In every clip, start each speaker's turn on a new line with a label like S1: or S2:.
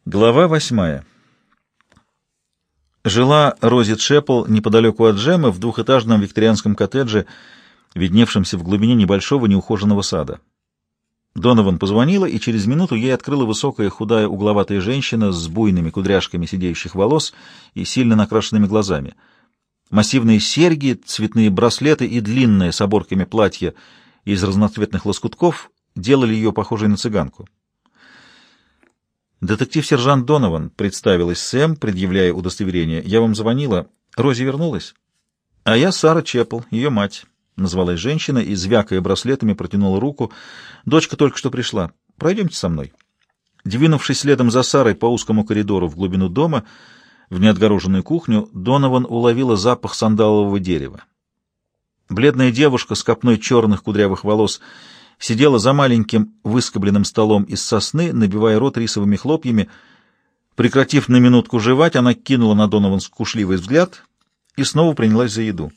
S1: Глава 8. Жила Рози Чепл неподалеку от Джеммы в двухэтажном викторианском коттедже, видневшемся в глубине небольшого неухоженного сада. Донован позвонила, и через минуту ей открыла высокая, худая, угловатая женщина с буйными кудряшками сидеющих волос и сильно накрашенными глазами. Массивные серьги, цветные браслеты и длинное с оборками платье из разноцветных лоскутков делали ее похожей на цыганку. «Детектив-сержант Донован», — представилась Сэм, предъявляя удостоверение. «Я вам звонила. Рози вернулась?» «А я Сара Чепл, ее мать», — назвалась женщина и, звякая браслетами, протянула руку. «Дочка только что пришла. Пройдемте со мной». Двинувшись следом за Сарой по узкому коридору в глубину дома, в неотгороженную кухню, Донован уловила запах сандалового дерева. Бледная девушка с копной черных кудрявых волос сидела за маленьким выскобленным столом из сосны, набивая рот рисовыми хлопьями. Прекратив на минутку жевать, она кинула на Донован скушливый взгляд и снова принялась за еду.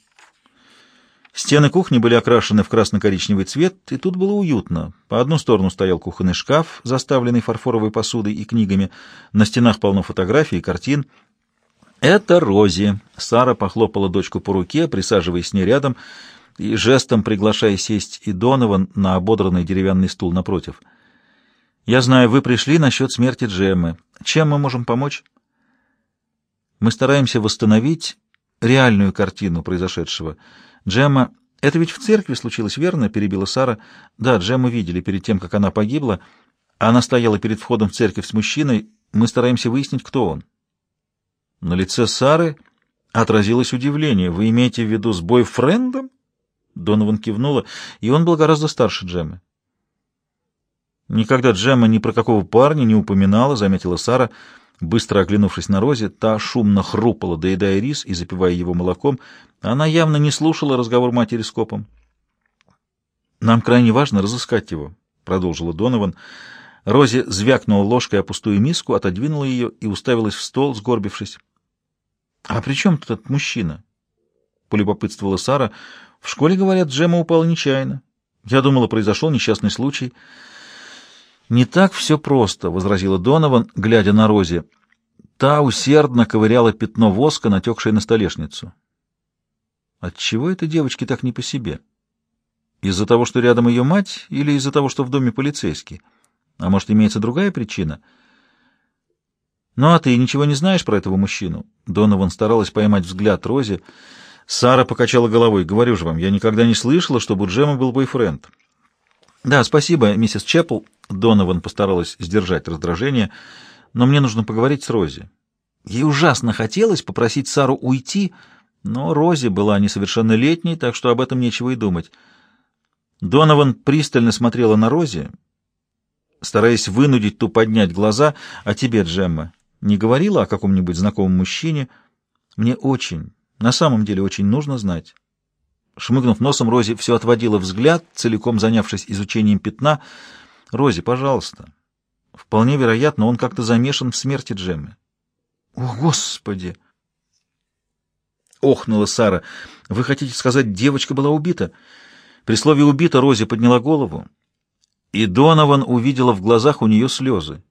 S1: Стены кухни были окрашены в красно-коричневый цвет, и тут было уютно. По одну сторону стоял кухонный шкаф, заставленный фарфоровой посудой и книгами. На стенах полно фотографий и картин. «Это Рози», — Сара похлопала дочку по руке, присаживаясь с ней рядом, и жестом приглашая сесть и Донован на ободранный деревянный стул напротив. «Я знаю, вы пришли насчет смерти Джеммы. Чем мы можем помочь?» «Мы стараемся восстановить реальную картину произошедшего. Джемма... Это ведь в церкви случилось, верно?» — перебила Сара. «Да, Джемму видели перед тем, как она погибла. Она стояла перед входом в церковь с мужчиной. Мы стараемся выяснить, кто он». На лице Сары отразилось удивление. «Вы имеете в виду с бойфрендом?» Донован кивнула, и он был гораздо старше Джеммы. «Никогда Джемма ни про какого парня не упоминала», — заметила Сара, быстро оглянувшись на Рози. Та шумно хрупала, доедая рис и запивая его молоком. Она явно не слушала разговор матери с копом. «Нам крайне важно разыскать его», — продолжила Донован. Рози звякнула ложкой о пустую миску, отодвинула ее и уставилась в стол, сгорбившись. «А при чем тут этот мужчина?» — полюбопытствовала Сара. «В школе, говорят, Джемма упала нечаянно. Я думала, произошел несчастный случай». «Не так все просто», — возразила Донован, глядя на Рози. Та усердно ковыряла пятно воска, натекшее на столешницу. «Отчего этой девочке так не по себе? Из-за того, что рядом ее мать, или из-за того, что в доме полицейский? А может, имеется другая причина?» «Ну, а ты ничего не знаешь про этого мужчину?» Донован старалась поймать взгляд Рози. Сара покачала головой. «Говорю же вам, я никогда не слышала, чтобы у Джеммы был бойфренд». «Да, спасибо, миссис Чепл». Донован постаралась сдержать раздражение. «Но мне нужно поговорить с Рози». Ей ужасно хотелось попросить Сару уйти, но Рози была несовершеннолетней, так что об этом нечего и думать. Донован пристально смотрела на Рози, стараясь вынудить ту поднять глаза. «А тебе, Джемма, не говорила о каком-нибудь знакомом мужчине? Мне очень, на самом деле очень нужно знать». Шмыгнув носом, Рози все отводила взгляд, целиком занявшись изучением пятна. «Рози, пожалуйста. Вполне вероятно, он как-то замешан в смерти Джеммы». «О, Господи!» — охнула Сара. «Вы хотите сказать, девочка была убита?» При слове «убита» Рози подняла голову, и Донован увидела в глазах у нее слезы.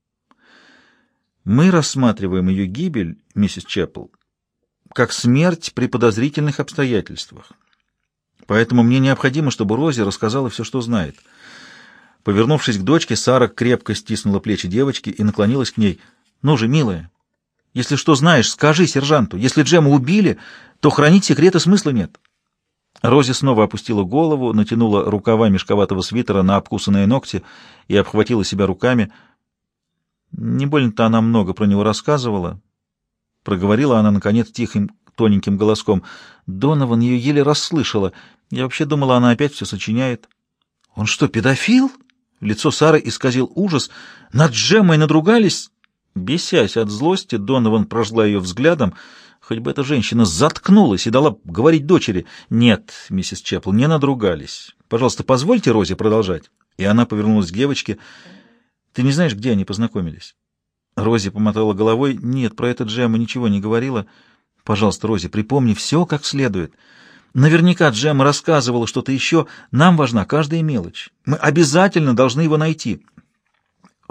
S1: «Мы рассматриваем ее гибель, миссис Чепл, как смерть при подозрительных обстоятельствах. Поэтому мне необходимо, чтобы Рози рассказала все, что знает». Повернувшись к дочке, Сара крепко стиснула плечи девочки и наклонилась к ней. «Ну же, милая, если что знаешь, скажи сержанту. Если Джемму убили, то хранить секреты смысла нет». Рози снова опустила голову, натянула рукава мешковатого свитера на обкусанные ногти и обхватила себя руками. «Не больно-то она много про него рассказывала», — проговорила она, наконец, тихим, тоненьким голоском. Донован ее еле расслышала. «Я вообще думала, она опять все сочиняет». «Он что, педофил?» Лицо Сары исказил ужас. «Над Джеммой надругались?» Бесясь от злости, Донован прожгла ее взглядом. Хоть бы эта женщина заткнулась и дала говорить дочери. «Нет, миссис Чепл, не надругались. Пожалуйста, позвольте Розе продолжать». И она повернулась к девочке. «Ты не знаешь, где они познакомились?» Рози помотала головой. «Нет, про это Джемма ничего не говорила. Пожалуйста, Рози, припомни все как следует. Наверняка Джемма рассказывала что-то еще. Нам важна каждая мелочь. Мы обязательно должны его найти».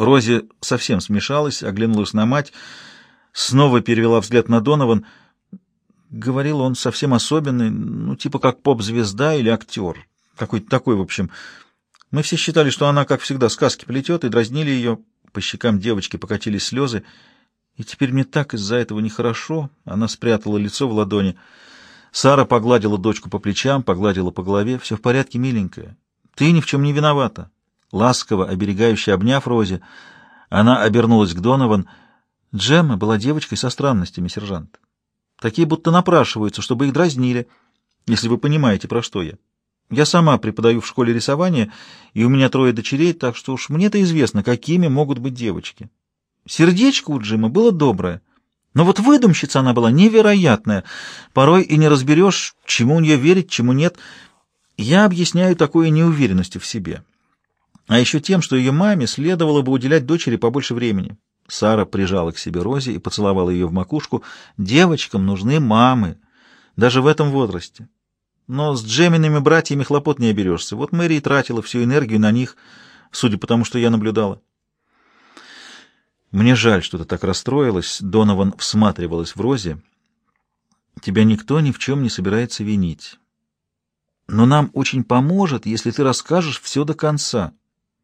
S1: Рози совсем смешалась, оглянулась на мать, снова перевела взгляд на Донован. Говорил он совсем особенный, ну, типа как поп-звезда или актер. Какой-то такой, в общем. Мы все считали, что она, как всегда, сказки плетет, и дразнили ее. По щекам девочки покатились слезы. И теперь мне так из-за этого нехорошо. Она спрятала лицо в ладони. Сара погладила дочку по плечам, погладила по голове. «Все в порядке, миленькая. Ты ни в чем не виновата». Ласково, оберегающе обняв Рози, она обернулась к Донован. «Джемма была девочкой со странностями, сержант. Такие будто напрашиваются, чтобы их дразнили, если вы понимаете, про что я. Я сама преподаю в школе рисования, и у меня 3 дочерей, так что уж мне-то известно, какими могут быть девочки. Сердечко у Джима было доброе, но вот выдумщица она была невероятная. Порой и не разберешь, чему у нее верить, чему нет. Я объясняю такой неуверенностью в себе. А еще тем, что ее маме следовало бы уделять дочери побольше времени». Сара прижала к себе Рози и поцеловала ее в макушку. «Девочкам нужны мамы, даже в этом возрасте. Но с Джемиными братьями хлопот не оберешься. Вот Мэри и тратила всю энергию на них, судя по тому, что я наблюдала». «Мне жаль, что ты так расстроилась», — Донован всматривалась в Рози. «Тебя никто ни в чем не собирается винить. Но нам очень поможет, если ты расскажешь все до конца».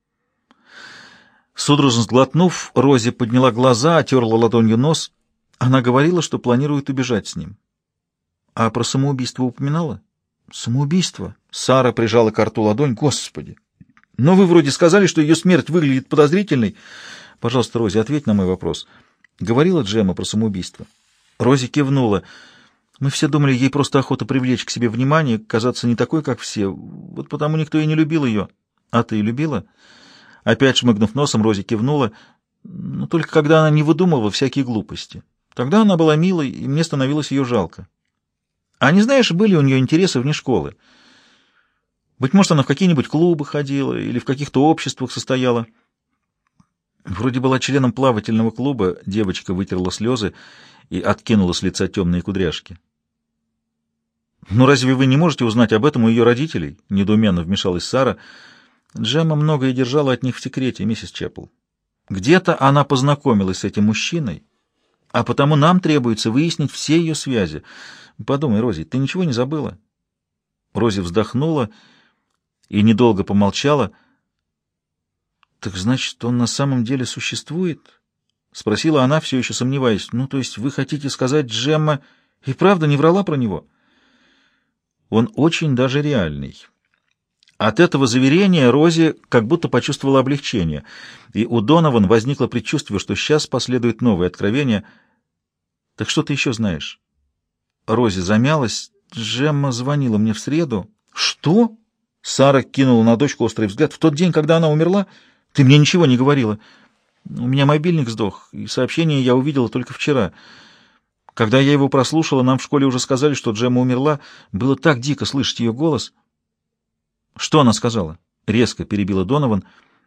S1: Судорожно сглотнув, Рози подняла глаза, отерла ладонью нос. Она говорила, что планирует убежать с ним. А про самоубийство упоминала? Самоубийство? Сара прижала к рту ладонь. Господи! Но вы вроде сказали, что ее смерть выглядит подозрительной. Пожалуйста, Рози, ответь на мой вопрос. Говорила Джемма про самоубийство? Рози кивнула. Мы все думали, ей просто охота привлечь к себе внимание, казаться не такой, как все. Вот потому никто и не любил ее. А ты любила? Опять шмыгнув носом, Рози кивнула, но только когда она не выдумывала всякие глупости. Тогда она была милой, и мне становилось ее жалко. А не знаешь, были у нее интересы вне школы? Быть может, она в какие-нибудь клубы ходила или в каких-то обществах состояла. Вроде была членом плавательного клуба, девочка вытерла слезы и откинула с лица темные кудряшки. «Ну разве вы не можете узнать об этом у ее родителей?» — недоуменно вмешалась Сара. Джемма многое держала от них в секрете, миссис Чеппел. Где-то она познакомилась с этим мужчиной, а потому нам требуется выяснить все ее связи. Подумай, Рози, ты ничего не забыла?» Рози вздохнула и недолго помолчала. «Так значит, он на самом деле существует?» — спросила она, все еще сомневаясь. «Ну, то есть вы хотите сказать, Джемма и правда не врала про него?» «Он очень даже реальный». От этого заверения Рози как будто почувствовала облегчение, и у Донован возникло предчувствие, что сейчас последует новое откровение. «Так что ты еще знаешь?» Рози замялась. «Джемма звонила мне в среду». «Что?» Сара кинула на дочку острый взгляд. «В тот день, когда она умерла? Ты мне ничего не говорила». «У меня мобильник сдох, и сообщение я увидела только вчера. Когда я его прослушала, нам в школе уже сказали, что Джемма умерла. Было так дико слышать ее голос». «Что она сказала?» — резко перебила Донован.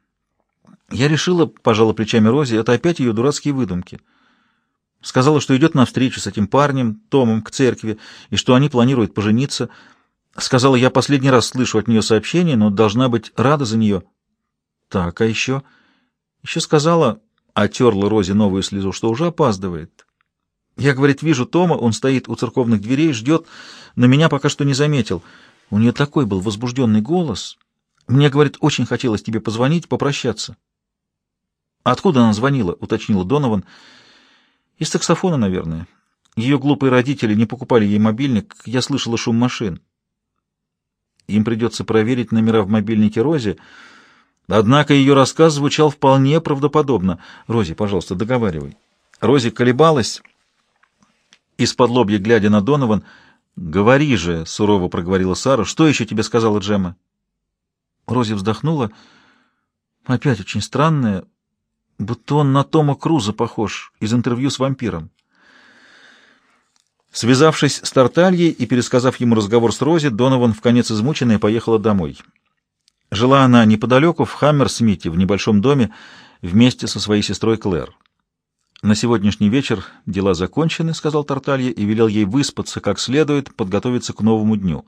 S1: «Я решила, — пожала плечами Рози, — это опять ее дурацкие выдумки. Сказала, что идет на встречу с этим парнем, Томом, к церкви, и что они планируют пожениться. Сказала, я последний раз слышу от нее сообщение, но должна быть рада за нее». «Так, а еще?» «Еще сказала, — отерла Рози новую слезу, — что уже опаздывает. Я, говорит, вижу Тома, он стоит у церковных дверей, ждет, но меня пока что не заметил. У нее такой был возбужденный голос. Мне, говорит, очень хотелось тебе позвонить, попрощаться». «Откуда она звонила?» — уточнила Донован. «Из таксофона, наверное. Ее глупые родители не покупали ей мобильник. Я слышала шум машин». Им придется проверить номера в мобильнике Рози. Однако ее рассказ звучал вполне правдоподобно. «Рози, пожалуйста, договаривай». Рози колебалась, из-под-лобья глядя на Донован. «Говори же», — сурово проговорила Сара. «Что еще тебе сказала Джемма?» Рози вздохнула. «Опять очень странное, будто он на Тома Круза похож из интервью с вампиром». Связавшись с Тартальей и пересказав ему разговор с Рози, Донован, вконец измученная, поехала домой. Жила она неподалеку, в Хаммерсмите, в небольшом доме, вместе со своей сестрой Клэр. «На сегодняшний вечер дела закончены», — сказал Тарталья и велел ей выспаться как следует, подготовиться к новому дню.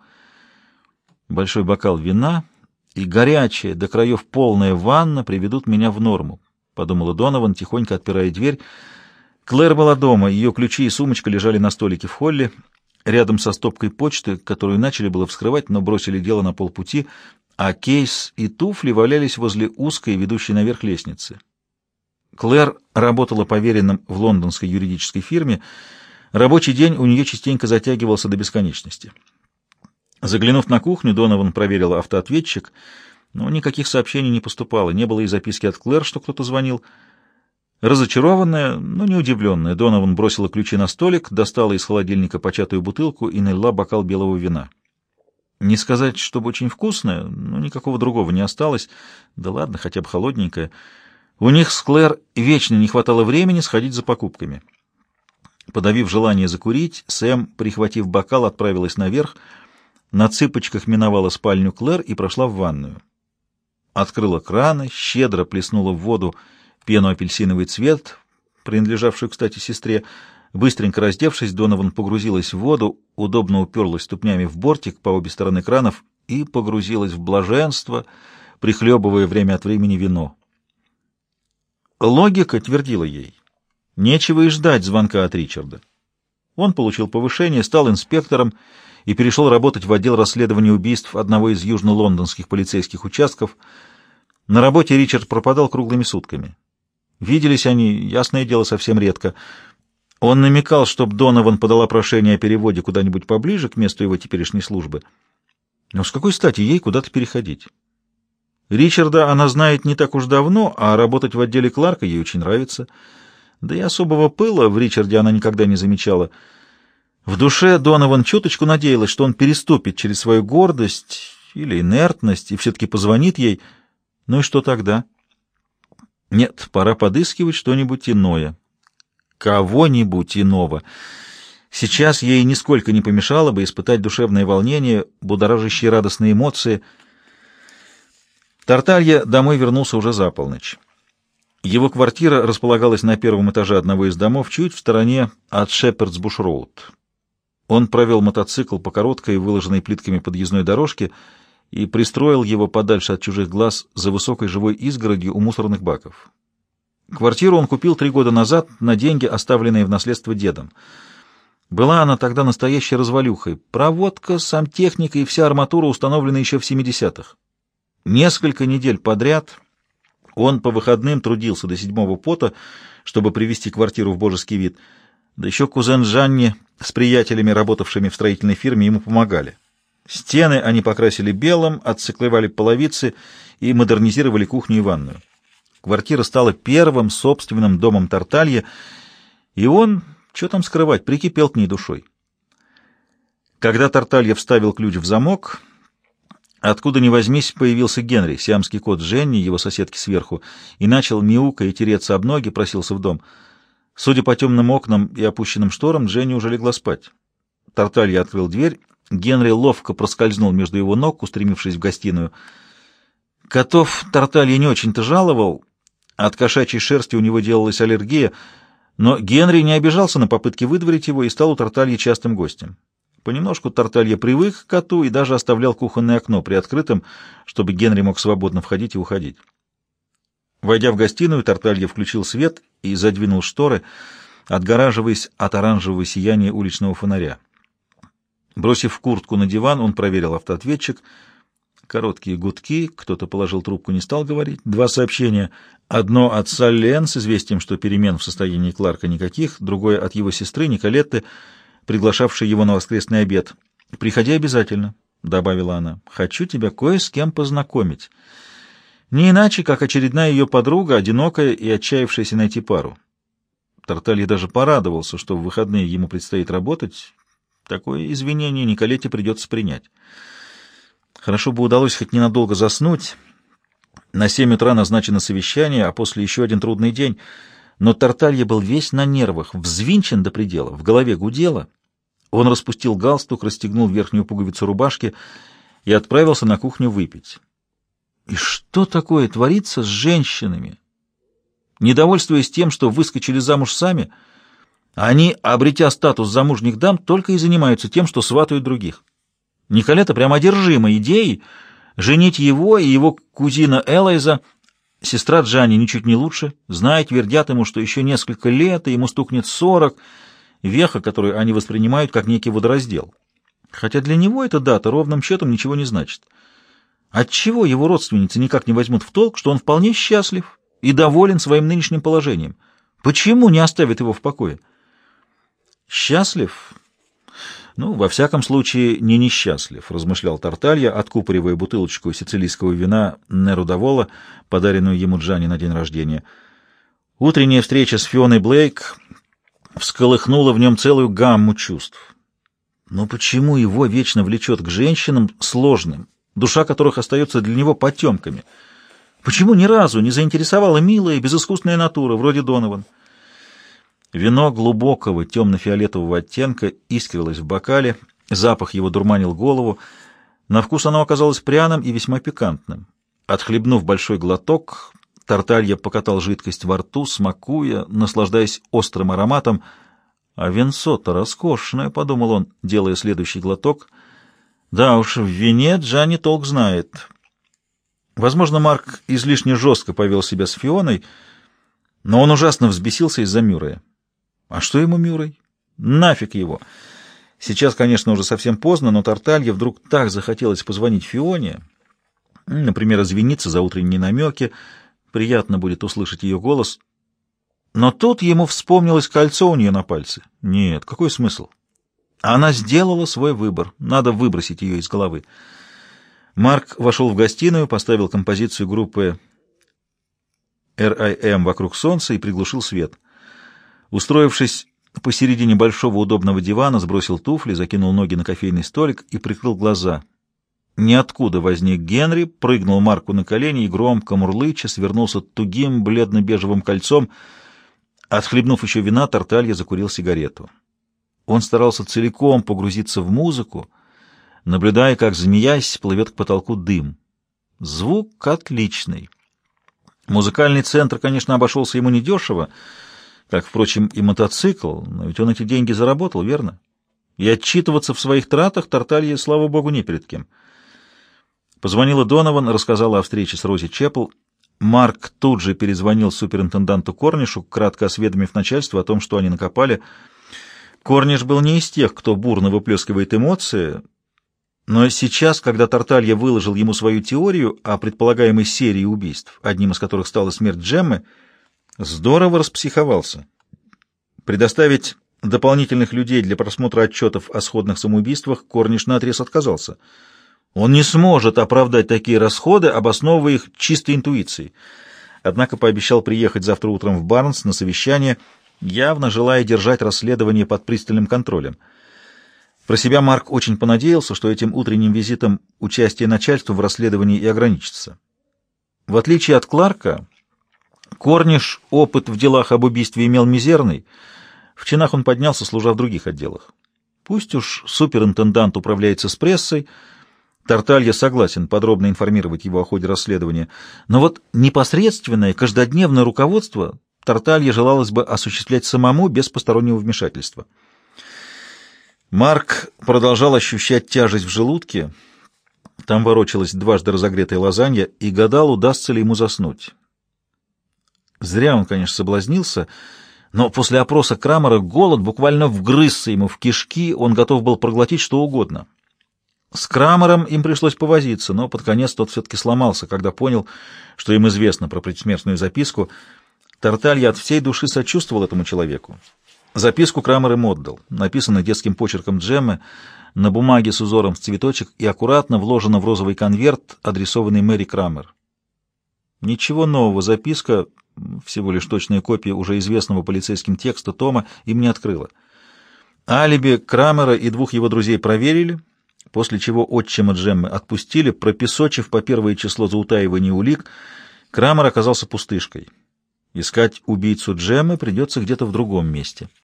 S1: Большой бокал вина и горячая, до краев полная ванна приведут меня в норму. — подумала Донован, тихонько отпирая дверь. Клэр была дома, ее ключи и сумочка лежали на столике в холле, рядом со стопкой почты, которую начали было вскрывать, но бросили дело на полпути, а кейс и туфли валялись возле узкой, ведущей наверх лестницы. Клэр работала поверенным в лондонской юридической фирме. Рабочий день у нее частенько затягивался до бесконечности. Заглянув на кухню, Донован проверила автоответчик, но никаких сообщений не поступало, не было и записки от Клэр, что кто-то звонил. Разочарованная, но не удивленная, Донован бросила ключи на столик, достала из холодильника початую бутылку и налила бокал белого вина. Не сказать, чтобы очень вкусное, но никакого другого не осталось. Да ладно, хотя бы холодненькое. У них с Клэр вечно не хватало времени сходить за покупками. Подавив желание закурить, Сэм, прихватив бокал, отправилась наверх, на цыпочках миновала спальню Клэр и прошла в ванную. Открыла краны, щедро плеснула в воду пену апельсиновый цвет, принадлежавшую, кстати, сестре. Быстренько раздевшись, Донован погрузилась в воду, удобно уперлась ступнями в бортик по обе стороны кранов и погрузилась в блаженство, прихлебывая время от времени вино. Логика твердила ей: нечего и ждать звонка от Ричарда. Он получил повышение, стал инспектором и перешел работать в отдел расследования убийств одного из южно-лондонских полицейских участков. На работе Ричард пропадал круглыми сутками. Виделись они, ясное дело, совсем редко. Он намекал, чтобы Донован подала прошение о переводе куда-нибудь поближе к месту его теперешней службы. Но с какой стати ей куда-то переходить? Ричарда она знает не так уж давно, а работать в отделе Кларка ей очень нравится. Да и особого пыла в Ричарде она никогда не замечала. В душе Донован чуточку надеялась, что он переступит через свою гордость или инертность и все-таки позвонит ей. Ну и что тогда? Нет, пора подыскивать что-нибудь иное. Кого-нибудь иного. Сейчас ей нисколько не помешало бы испытать душевное волнение, будоражащие радостные эмоции. Тарталья домой вернулся уже за полночь. Его квартира располагалась на первом этаже одного из домов, чуть в стороне от Шепердс-Буш-Роуд. Он провел мотоцикл по короткой, выложенной плитками подъездной дорожке и пристроил его подальше от чужих глаз за высокой живой изгородью у мусорных баков. Квартиру он купил 3 года назад на деньги, оставленные в наследство дедом. Была она тогда настоящей развалюхой. Проводка, сантехника и вся арматура установлены еще в 70-х. Несколько недель подряд он по выходным трудился до 7-го пота, чтобы привести квартиру в божеский вид. Да еще кузен Жанни с приятелями, работавшими в строительной фирме, ему помогали. Стены они покрасили белым, отциклевали половицы и модернизировали кухню и ванную. Квартира стала первым собственным домом Тарталья, и он, что там скрывать, прикипел к ней душой. Когда Тарталья вставил ключ в замок, откуда ни возьмись появился Генри, сиамский кот Женни, его соседки сверху, и начал мяукая и тереться об ноги, просился в дом. Судя по темным окнам и опущенным шторам, Женни уже легла спать. Тарталья открыл дверь, Генри ловко проскользнул между его ног, устремившись в гостиную. Котов Тарталья не очень-то жаловал, от кошачьей шерсти у него делалась аллергия, но Генри не обижался на попытки выдворить его и стал у Тартальи частым гостем. Понемножку Тарталья привык к коту и даже оставлял кухонное окно приоткрытым, чтобы Генри мог свободно входить и уходить. Войдя в гостиную, Тарталья включил свет и задвинул шторы, отгораживаясь от оранжевого сияния уличного фонаря. Бросив куртку на диван, он проверил автоответчик. Короткие гудки, кто-то положил трубку, не стал говорить. 2 сообщения. Одно от Салли Энн с известием, что перемен в состоянии Кларка никаких, другое от его сестры Николетты, приглашавшей его на воскресный обед. «Приходи обязательно», — добавила она. «Хочу тебя кое с кем познакомить». Не иначе, как очередная ее подруга, одинокая и отчаявшаяся найти пару. Тарталья даже порадовался, что в выходные ему предстоит работать. Такое извинение Николете придется принять. Хорошо бы удалось хоть ненадолго заснуть. На 7 утра назначено совещание, а после еще один трудный день. Но Тарталья был весь на нервах, взвинчен до предела, в голове гудело. Он распустил галстук, расстегнул верхнюю пуговицу рубашки и отправился на кухню выпить. И что такое творится с женщинами? Недовольствуясь тем, что выскочили замуж сами, они, обретя статус замужних дам, только и занимаются тем, что сватают других. Николета прямо одержима идеей женить его и его кузина Элайза, Сестра Джанни ничуть не лучше. Знают, твердят ему, что еще несколько лет, и ему стукнет 40, веха, которую они воспринимают как некий водораздел. Хотя для него эта дата ровным счетом ничего не значит. Отчего его родственницы никак не возьмут в толк, что он вполне счастлив и доволен своим нынешним положением? Почему не оставят его в покое? Счастлив? Ну, во всяком случае, не несчастлив, размышлял Тарталья, откупоривая бутылочку сицилийского вина Нерудавола, подаренную ему Джанни на день рождения. Утренняя встреча с Фионой Блейк всколыхнула в нем целую гамму чувств. Но почему его вечно влечет к женщинам сложным, душа которых остается для него потемками? Почему ни разу не заинтересовала милая и безыскусная натура, вроде Донован? Вино глубокого темно-фиолетового оттенка искрилось в бокале, запах его дурманил голову. На вкус оно оказалось пряным и весьма пикантным. Отхлебнув большой глоток, Тарталья покатал жидкость во рту, смакуя, наслаждаясь острым ароматом. «А винцо-то роскошное», — подумал он, делая следующий глоток. «Да уж, в вине Джанни толк знает». Возможно, Марк излишне жестко повел себя с Фионой, но он ужасно взбесился из-за Мюррея. А что ему Мюррей? Нафиг его! Сейчас, конечно, уже совсем поздно, но Тарталье вдруг так захотелось позвонить Фионе, например, извиниться за утренние намеки, приятно будет услышать ее голос. Но тут ему вспомнилось кольцо у нее на пальце. Нет, какой смысл? Она сделала свой выбор, надо выбросить ее из головы. Марк вошел в гостиную, поставил композицию группы R.I.M. «Вокруг солнца» и приглушил свет. Устроившись посередине большого удобного дивана, сбросил туфли, закинул ноги на кофейный столик и прикрыл глаза. Ниоткуда возник Генри, прыгнул Марку на колени и громко мурлыча свернулся тугим бледно-бежевым кольцом. Отхлебнув еще вина, Тарталья закурил сигарету. Он старался целиком погрузиться в музыку, наблюдая, как, змеясь, плывет к потолку дым. Звук отличный. Музыкальный центр, конечно, обошелся ему недешево, как, впрочем, и мотоцикл, но ведь он эти деньги заработал, верно? И отчитываться в своих тратах Тарталье, слава богу, не перед кем. Позвонила Донован, рассказала о встрече с Рози Чеппел. Марк тут же перезвонил суперинтенданту Корнишу, кратко осведомив начальство о том, что они накопали. Корниш был не из тех, кто бурно выплескивает эмоции, но сейчас, когда Тарталья выложил ему свою теорию о предполагаемой серии убийств, одним из которых стала смерть Джеммы, здорово распсиховался. Предоставить дополнительных людей для просмотра отчетов о сходных самоубийствах Корниш наотрез отказался. Он не сможет оправдать такие расходы, обосновывая их чистой интуицией. Однако пообещал приехать завтра утром в Барнс на совещание, явно желая держать расследование под пристальным контролем. Про себя Марк очень понадеялся, что этим утренним визитом участие начальства в расследовании и ограничится. В отличие от Кларка, Корниш опыт в делах об убийстве имел мизерный. В чинах он поднялся, служа в других отделах. Пусть уж суперинтендант управляется с прессой, Тарталья согласен подробно информировать его о ходе расследования, но вот непосредственное каждодневное руководство Тарталье желалось бы осуществлять самому без постороннего вмешательства. Марк продолжал ощущать тяжесть в желудке, там ворочалась дважды разогретая лазанья, и гадал, удастся ли ему заснуть. Зря он, конечно, соблазнился, но после опроса Крамера голод буквально вгрызся ему в кишки, он готов был проглотить что угодно. С Крамером им пришлось повозиться, но под конец тот все-таки сломался, когда понял, что им известно про предсмертную записку. Тарталья от всей души сочувствовал этому человеку. Записку Крамер им отдал, написано детским почерком Джеммы, на бумаге с узором в цветочек и аккуратно вложена в розовый конверт, адресованный Мэри Крамер. Ничего нового, записка, всего лишь точная копия уже известного полицейским текста тома, им не открыла. Алиби Крамера и двух его друзей проверили, после чего отчима Джеммы отпустили, пропесочив по первое число за утаивание улик. Крамер оказался пустышкой. Искать убийцу Джеммы придется где-то в другом месте.